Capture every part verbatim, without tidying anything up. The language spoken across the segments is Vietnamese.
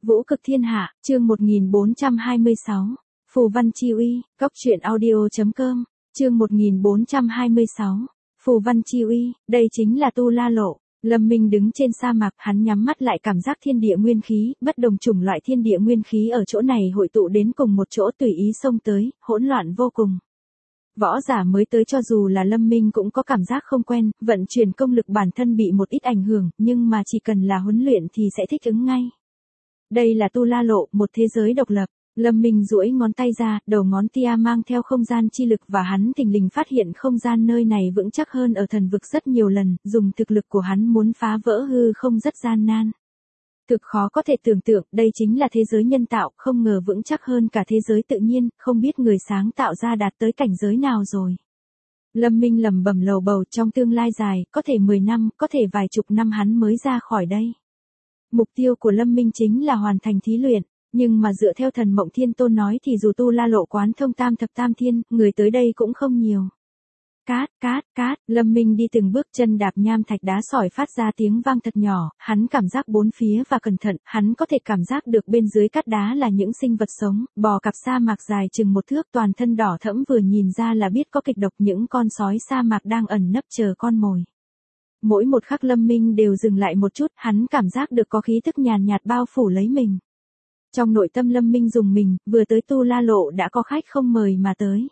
Vũ cực thiên hạ, chương một nghìn bốn trăm hai mươi sáu. Phù văn chi uy, góc truyện audio.com, chương một nghìn bốn trăm hai mươi sáu. Phù văn chi uy, đây chính là Tu La Lộ. Lâm Minh đứng trên sa mạc, hắn nhắm mắt lại cảm giác thiên địa nguyên khí, bất đồng chủng loại thiên địa nguyên khí ở chỗ này hội tụ đến cùng một chỗ tùy ý xông tới, hỗn loạn vô cùng. Võ giả mới tới cho dù là Lâm Minh cũng có cảm giác không quen, vận chuyển công lực bản thân bị một ít ảnh hưởng, nhưng mà chỉ cần là huấn luyện thì sẽ thích ứng ngay. Đây là Tu La Lộ, một thế giới độc lập. Lâm Minh duỗi ngón tay ra, đầu ngón tia mang theo không gian chi lực và hắn thình lình phát hiện không gian nơi này vững chắc hơn ở thần vực rất nhiều lần, dùng thực lực của hắn muốn phá vỡ hư không rất gian nan. Thực khó có thể tưởng tượng, đây chính là thế giới nhân tạo, không ngờ vững chắc hơn cả thế giới tự nhiên, không biết người sáng tạo ra đạt tới cảnh giới nào rồi. Lâm Minh lẩm bẩm lầu bầu, trong tương lai dài, có thể mười năm, có thể vài chục năm hắn mới ra khỏi đây. Mục tiêu của Lâm Minh chính là hoàn thành thí luyện, nhưng mà dựa theo Thần Mộng Thiên Tôn nói thì dù Tu La Lộ quán thông tam thập tam thiên, người tới đây cũng không nhiều. Cát, cát, cát, Lâm Minh đi từng bước chân đạp nham thạch đá sỏi phát ra tiếng vang thật nhỏ, hắn cảm giác bốn phía và cẩn thận, hắn có thể cảm giác được bên dưới cát đá là những sinh vật sống, bò cặp sa mạc dài chừng một thước toàn thân đỏ thẫm vừa nhìn ra là biết có kịch độc, những con sói sa mạc đang ẩn nấp chờ con mồi. Mỗi một khắc Lâm Minh đều dừng lại một chút, hắn cảm giác được có khí tức nhàn nhạt bao phủ lấy mình. Trong nội tâm Lâm Minh dùng mình, vừa tới Tu La Lộ đã có khách không mời mà tới.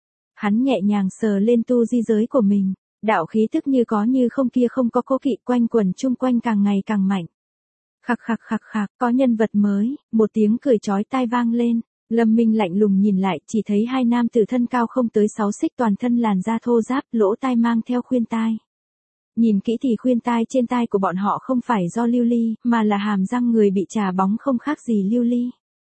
Hắn nhẹ nhàng sờ lên tu di giới của mình, đạo khí tức như có như không kia không có cố kỵ quanh quẩn chung quanh càng ngày càng mạnh. Khặc khặc khặc khặc, có nhân vật mới, một tiếng cười chói tai vang lên. Lâm Minh lạnh lùng nhìn lại, chỉ thấy hai nam tử thân cao không tới sáu xích toàn thân làn da thô ráp, lỗ tai mang theo khuyên tai. Nhìn kỹ thì khuyên tai trên tai của bọn họ không phải do lưu ly, mà là hàm răng người bị trà bóng không khác gì lưu ly.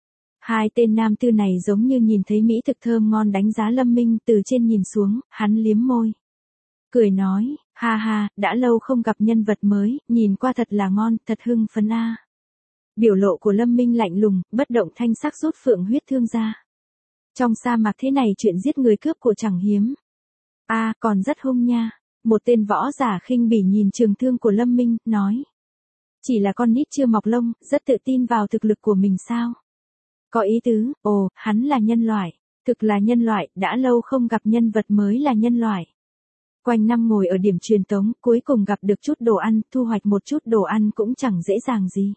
Hai tên nam tư này giống như nhìn thấy mỹ thực thơm ngon đánh giá Lâm Minh từ trên nhìn xuống, hắn liếm môi. Cười nói, ha ha, đã lâu không gặp nhân vật mới, nhìn qua thật là ngon, thật hưng phấn a. Biểu lộ của Lâm Minh lạnh lùng, bất động thanh sắc rút phượng huyết thương ra. Trong sa mạc thế này chuyện giết người cướp của chẳng hiếm. A, à, còn rất hung nha. Một tên võ giả khinh bỉ nhìn trường thương của Lâm Minh, nói. Chỉ là con nít chưa mọc lông, rất tự tin vào thực lực của mình sao? Có ý tứ, ồ, hắn là nhân loại. Thực là nhân loại, đã lâu không gặp nhân vật mới là nhân loại. Quanh năm ngồi ở điểm truyền tống, cuối cùng gặp được chút đồ ăn, thu hoạch một chút đồ ăn cũng chẳng dễ dàng gì.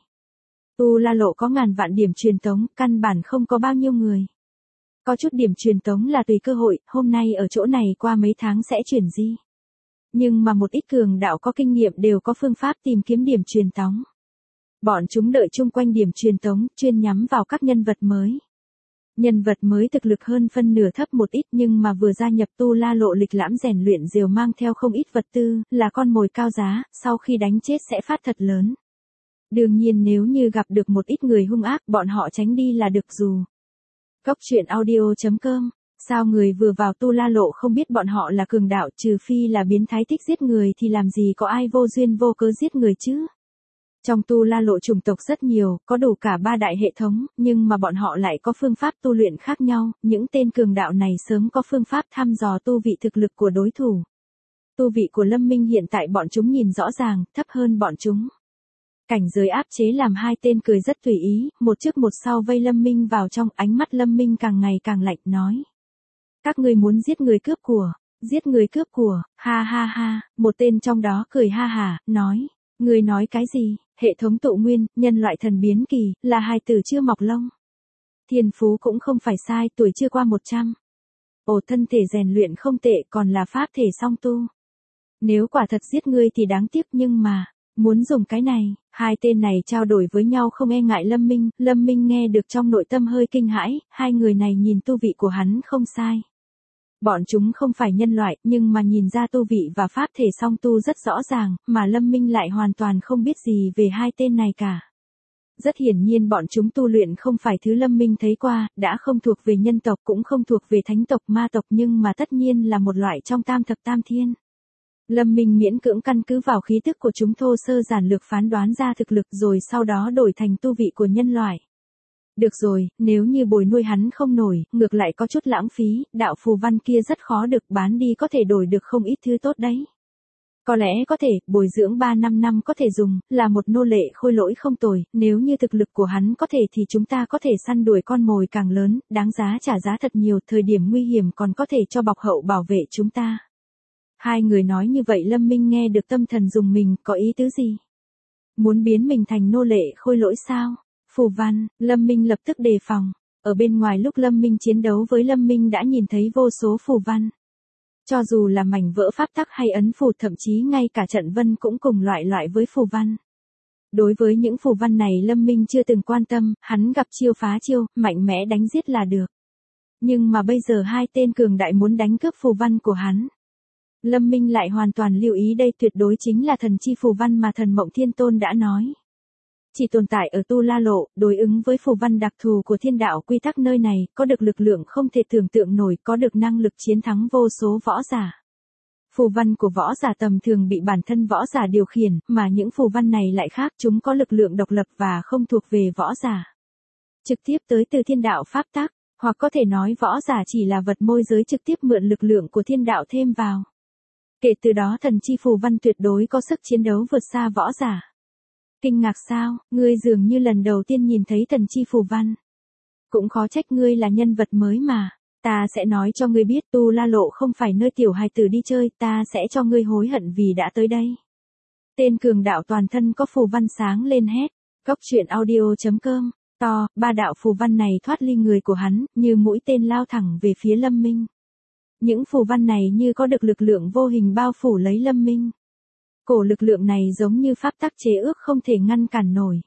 Tu La Lộ có ngàn vạn điểm truyền tống, căn bản không có bao nhiêu người. Có chút điểm truyền tống là tùy cơ hội, hôm nay ở chỗ này qua mấy tháng sẽ chuyển di. Nhưng mà một ít cường đạo có kinh nghiệm đều có phương pháp tìm kiếm điểm truyền tống. Bọn chúng đợi chung quanh điểm truyền tống, chuyên nhắm vào các nhân vật mới. Nhân vật mới thực lực hơn phân nửa thấp một ít nhưng mà vừa gia nhập Tu La Lộ lịch lãm rèn luyện diều mang theo không ít vật tư, là con mồi cao giá, sau khi đánh chết sẽ phát thật lớn. Đương nhiên nếu như gặp được một ít người hung ác, bọn họ tránh đi là được dù. Góc truyện audio.com. Sao người vừa vào Tu La Lộ không biết bọn họ là cường đạo, trừ phi là biến thái thích giết người thì làm gì có ai vô duyên vô cớ giết người chứ. Trong Tu La Lộ chủng tộc rất nhiều, có đủ cả ba đại hệ thống, nhưng mà bọn họ lại có phương pháp tu luyện khác nhau, những tên cường đạo này sớm có phương pháp thăm dò tu vị thực lực của đối thủ. Tu vị của Lâm Minh hiện tại bọn chúng nhìn rõ ràng, thấp hơn bọn chúng. Cảnh giới áp chế làm hai tên cười rất tùy ý, một trước một sau vây Lâm Minh vào trong, ánh mắt Lâm Minh càng ngày càng lạnh nói. Các ngươi muốn giết người cướp của, giết người cướp của, ha ha ha, một tên trong đó cười ha hả, nói, ngươi nói cái gì, hệ thống tụ nguyên, nhân loại thần biến kỳ, là hài tử chưa mọc lông. Thiên phú cũng không phải sai, tuổi chưa qua một trăm. Ồ, thân thể rèn luyện không tệ, còn là pháp thể song tu. Nếu quả thật giết ngươi thì đáng tiếc nhưng mà, muốn dùng cái này, hai tên này trao đổi với nhau không e ngại Lâm Minh, Lâm Minh nghe được trong nội tâm hơi kinh hãi, hai người này nhìn tu vị của hắn không sai. Bọn chúng không phải nhân loại, nhưng mà nhìn ra tu vị và pháp thể song tu rất rõ ràng, mà Lâm Minh lại hoàn toàn không biết gì về hai tên này cả. Rất hiển nhiên bọn chúng tu luyện không phải thứ Lâm Minh thấy qua, đã không thuộc về nhân tộc cũng không thuộc về thánh tộc ma tộc nhưng mà tất nhiên là một loại trong tam thập tam thiên. Lâm Minh miễn cưỡng căn cứ vào khí tức của chúng thô sơ giản lược phán đoán ra thực lực rồi sau đó đổi thành tu vị của nhân loại. Được rồi, nếu như bồi nuôi hắn không nổi, ngược lại có chút lãng phí, đạo phù văn kia rất khó được bán đi có thể đổi được không ít thứ tốt đấy. Có lẽ có thể, bồi dưỡng ba năm năm có thể dùng, là một nô lệ khôi lỗi không tồi, nếu như thực lực của hắn có thể thì chúng ta có thể săn đuổi con mồi càng lớn, đáng giá trả giá thật nhiều, thời điểm nguy hiểm còn có thể cho bọc hậu bảo vệ chúng ta. Hai người nói như vậy Lâm Minh nghe được tâm thần dùng mình, có ý tứ gì? Muốn biến mình thành nô lệ khôi lỗi sao? Phù văn, Lâm Minh lập tức đề phòng. Ở bên ngoài lúc Lâm Minh chiến đấu với Lâm Minh đã nhìn thấy vô số phù văn. Cho dù là mảnh vỡ pháp tắc hay ấn phù, thậm chí ngay cả trận vân cũng cùng loại loại với phù văn. Đối với những phù văn này Lâm Minh chưa từng quan tâm, hắn gặp chiêu phá chiêu, mạnh mẽ đánh giết là được. Nhưng mà bây giờ hai tên cường đại muốn đánh cướp phù văn của hắn. Lâm Minh lại hoàn toàn lưu ý đây tuyệt đối chính là thần chi phù văn mà thần Mộng Thiên Tôn đã nói. Chỉ tồn tại ở Tu La Lộ, đối ứng với phù văn đặc thù của thiên đạo quy tắc nơi này, có được lực lượng không thể tưởng tượng nổi, có được năng lực chiến thắng vô số võ giả. Phù văn của võ giả tầm thường bị bản thân võ giả điều khiển, mà những phù văn này lại khác, chúng có lực lượng độc lập và không thuộc về võ giả. Trực tiếp tới từ thiên đạo pháp tắc, hoặc có thể nói võ giả chỉ là vật môi giới trực tiếp mượn lực lượng của thiên đạo thêm vào. Kể từ đó thần chi phù văn tuyệt đối có sức chiến đấu vượt xa võ giả. Kinh ngạc sao, ngươi dường như lần đầu tiên nhìn thấy thần chi phù văn. Cũng khó trách ngươi là nhân vật mới mà. Ta sẽ nói cho ngươi biết Tu La Lộ không phải nơi tiểu hài tử đi chơi, ta sẽ cho ngươi hối hận vì đã tới đây. Tên cường đạo toàn thân có phù văn sáng lên hét. Cốc truyện audio chấm com. To, ba đạo phù văn này thoát ly người của hắn, như mũi tên lao thẳng về phía Lâm Minh. Những phù văn này như có được lực lượng vô hình bao phủ lấy Lâm Minh. Cổ lực lượng này giống như pháp tắc chế ước không thể ngăn cản nổi.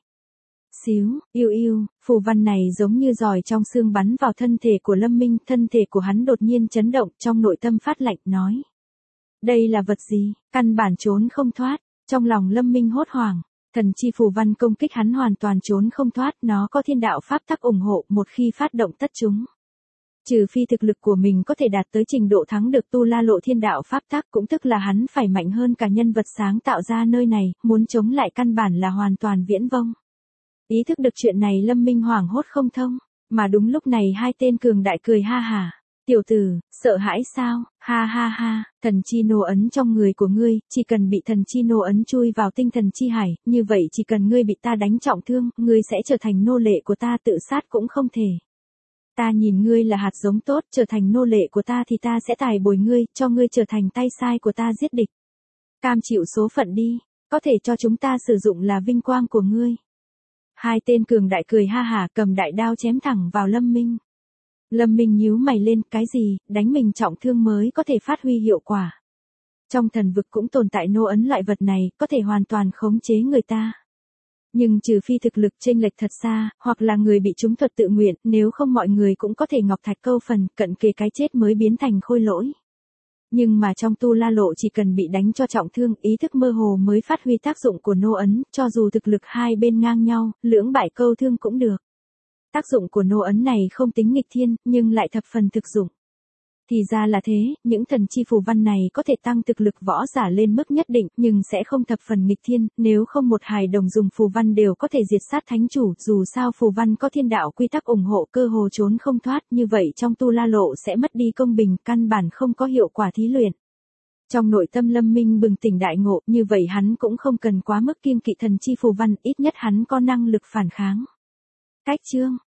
Xíu, yêu yêu, phù văn này giống như giòi trong xương bắn vào thân thể của Lâm Minh, thân thể của hắn đột nhiên chấn động, trong nội tâm phát lạnh nói. Đây là vật gì, căn bản trốn không thoát, trong lòng Lâm Minh hốt hoảng, thần chi phù văn công kích hắn hoàn toàn trốn không thoát, nó có thiên đạo pháp tắc ủng hộ, một khi phát động tất chúng. Trừ phi thực lực của mình có thể đạt tới trình độ thắng được Tu La Lộ thiên đạo pháp tắc, cũng tức là hắn phải mạnh hơn cả nhân vật sáng tạo ra nơi này, muốn chống lại căn bản là hoàn toàn viễn vông. Ý thức được chuyện này Lâm Minh hoảng hốt không thông, mà đúng lúc này hai tên cường đại cười ha hả. Tiểu tử, sợ hãi sao, ha ha ha, thần chi nô ấn trong người của ngươi, chỉ cần bị thần chi nô ấn chui vào tinh thần chi hải, như vậy chỉ cần ngươi bị ta đánh trọng thương, ngươi sẽ trở thành nô lệ của ta, tự sát cũng không thể. Ta nhìn ngươi là hạt giống tốt, trở thành nô lệ của ta thì ta sẽ tài bồi ngươi, cho ngươi trở thành tay sai của ta giết địch. Cam chịu số phận đi, có thể cho chúng ta sử dụng là vinh quang của ngươi. Hai tên cường đại cười ha hả cầm đại đao chém thẳng vào Lâm Minh. Lâm Minh nhíu mày lên, cái gì, đánh mình trọng thương mới có thể phát huy hiệu quả. Trong thần vực cũng tồn tại nô ấn loại vật này, có thể hoàn toàn khống chế người ta. Nhưng trừ phi thực lực chênh lệch thật xa, hoặc là người bị trúng thuật tự nguyện, nếu không mọi người cũng có thể ngọc thạch câu phần, cận kề cái chết mới biến thành khôi lỗi. Nhưng mà trong Tu La Lộ chỉ cần bị đánh cho trọng thương, ý thức mơ hồ mới phát huy tác dụng của nô ấn, cho dù thực lực hai bên ngang nhau, lưỡng bại câu thương cũng được. Tác dụng của nô ấn này không tính nghịch thiên, nhưng lại thập phần thực dụng. Thì ra là thế, những thần chi phù văn này có thể tăng thực lực võ giả lên mức nhất định, nhưng sẽ không thập phần nghịch thiên, nếu không một hài đồng dùng phù văn đều có thể diệt sát thánh chủ, dù sao phù văn có thiên đạo quy tắc ủng hộ, cơ hồ trốn không thoát, như vậy trong Tu La Lộ sẽ mất đi công bình, căn bản không có hiệu quả thí luyện. Trong nội tâm Lâm Minh bừng tỉnh đại ngộ, như vậy hắn cũng không cần quá mức kiêng kỵ thần chi phù văn, ít nhất hắn có năng lực phản kháng. Cách chương